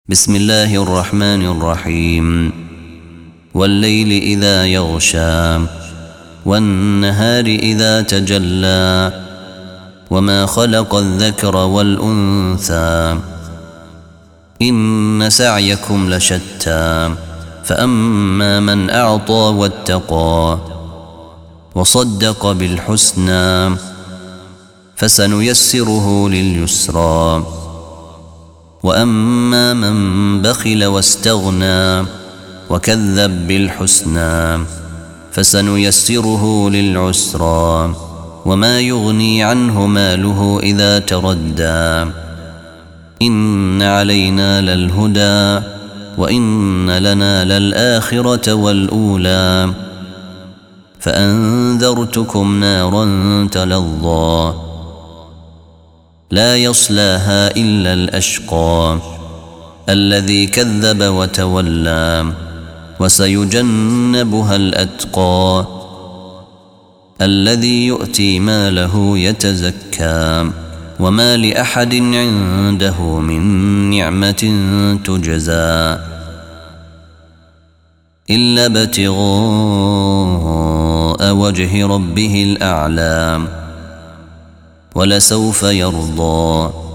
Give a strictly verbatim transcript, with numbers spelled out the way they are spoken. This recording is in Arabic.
بسم الله الرحمن الرحيم. والليل إذا يغشى والنهار إذا تجلى وما خلق الذكر والأنثى إن سعيكم لشتى فأما من أعطى واتقى وصدق بالحسنى فسنيسره لليسرى وأما من بخل واستغنى وكذب بالحسنى فسنيسره للعسرى وما يغني عنه ماله إذا تردى إن علينا للهدى وإن لنا للآخرة والأولى فأنذرتكم نارا تلظى لا يصلاها إلا الأشقى الذي كذب وتولى وسيجنبها الأتقى الذي يؤتي ماله يتزكى وما لأحد عنده من نعمة تجزى إلا ابتغاء وجه ربه الأعلى ولسوف يرضى